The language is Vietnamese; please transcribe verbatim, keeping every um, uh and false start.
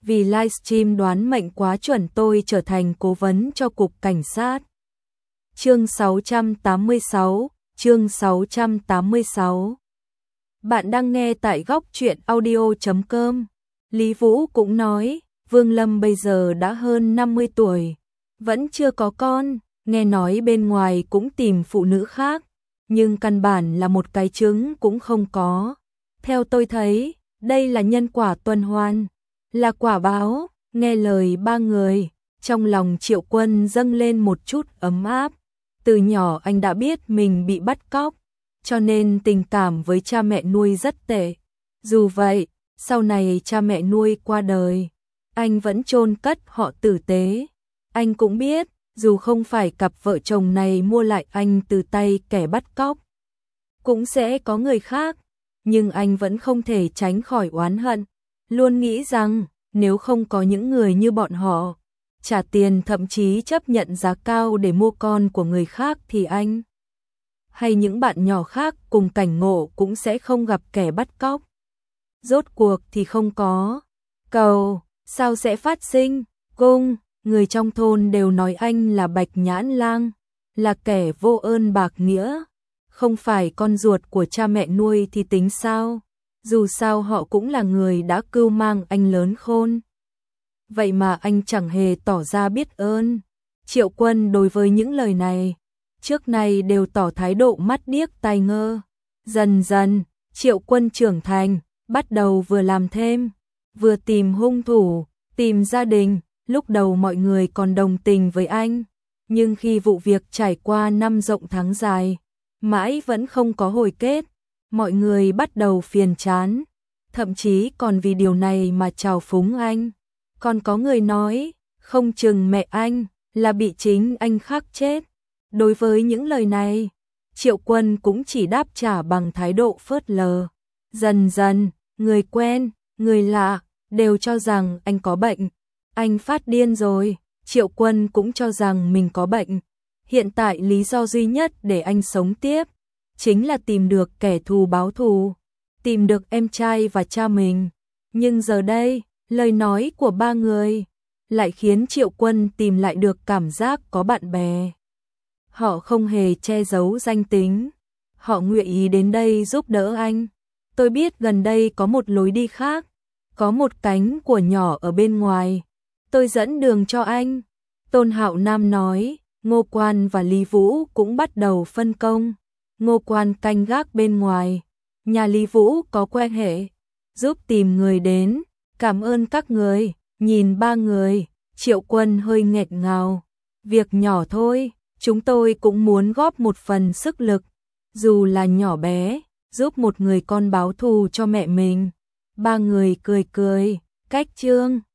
vì livestream đoán mệnh quá chuẩn tôi trở thành cố vấn cho cục cảnh sát. Chương sáu trăm tám mươi sáu, chương sáu trăm tám mươi sáu. Bạn đang nghe tại góc truyện audio chấm com. Lý Vũ cũng nói, Vương Lâm bây giờ đã hơn năm mươi tuổi, vẫn chưa có con, nghe nói bên ngoài cũng tìm phụ nữ khác, nhưng căn bản là một cái trứng cũng không có. Theo tôi thấy, đây là nhân quả tuần hoàn, là quả báo. Nghe lời ba người, trong lòng Triệu Quân dâng lên một chút ấm áp. Từ nhỏ anh đã biết mình bị bắt cóc, cho nên tình cảm với cha mẹ nuôi rất tệ. Dù vậy, sau này cha mẹ nuôi qua đời, anh vẫn chôn cất họ tử tế. Anh cũng biết, dù không phải cặp vợ chồng này mua lại anh từ tay kẻ bắt cóc, cũng sẽ có người khác, nhưng anh vẫn không thể tránh khỏi oán hận. Luôn nghĩ rằng, nếu không có những người như bọn họ, trả tiền thậm chí chấp nhận giá cao để mua con của người khác thì anh hay những bạn nhỏ khác cùng cảnh ngộ cũng sẽ không gặp kẻ bắt cóc. Rốt cuộc thì không có cầu, sao sẽ phát sinh cung? Người trong thôn đều nói anh là Bạch Nhãn Lang, là kẻ vô ơn bạc nghĩa. Không phải con ruột của cha mẹ nuôi thì tính sao? Dù sao họ cũng là người đã cưu mang anh lớn khôn. Vậy mà anh chẳng hề tỏ ra biết ơn. Triệu Quân đối với những lời này, trước nay đều tỏ thái độ mắt điếc tai ngơ. Dần dần, Triệu Quân trưởng thành, bắt đầu vừa làm thêm, vừa tìm hung thủ, tìm gia đình. Lúc đầu mọi người còn đồng tình với anh, nhưng khi vụ việc trải qua năm rộng tháng dài, mãi vẫn không có hồi kết, mọi người bắt đầu phiền chán, thậm chí còn vì điều này mà trào phúng anh. Còn có người nói, không chừng mẹ anh là bị chính anh khắc chết. Đối với những lời này, Triệu Quân cũng chỉ đáp trả bằng thái độ phớt lờ. Dần dần, người quen, người lạ đều cho rằng anh có bệnh. Anh phát điên rồi. Triệu Quân cũng cho rằng mình có bệnh. Hiện tại lý do duy nhất để anh sống tiếp chính là tìm được kẻ thù báo thù, tìm được em trai và cha mình. Nhưng giờ đây, lời nói của ba người lại khiến Triệu Quân tìm lại được cảm giác có bạn bè. Họ không hề che giấu danh tính, họ nguyện ý đến đây giúp đỡ anh. Tôi biết gần đây có một lối đi khác, có một cánh của nhỏ ở bên ngoài. Tôi dẫn đường cho anh. Tôn Hạo Nam nói. Ngô Quan và Lý Vũ cũng bắt đầu phân công. Ngô Quan canh gác bên ngoài, nhà Lý Vũ có quan hệ, giúp tìm người đến. Cảm ơn các người. Nhìn ba người, Triệu Quân hơi nghẹt ngào. Việc nhỏ thôi, chúng tôi cũng muốn góp một phần sức lực, dù là nhỏ bé, giúp một người con báo thù cho mẹ mình. Ba người cười cười, cách chương.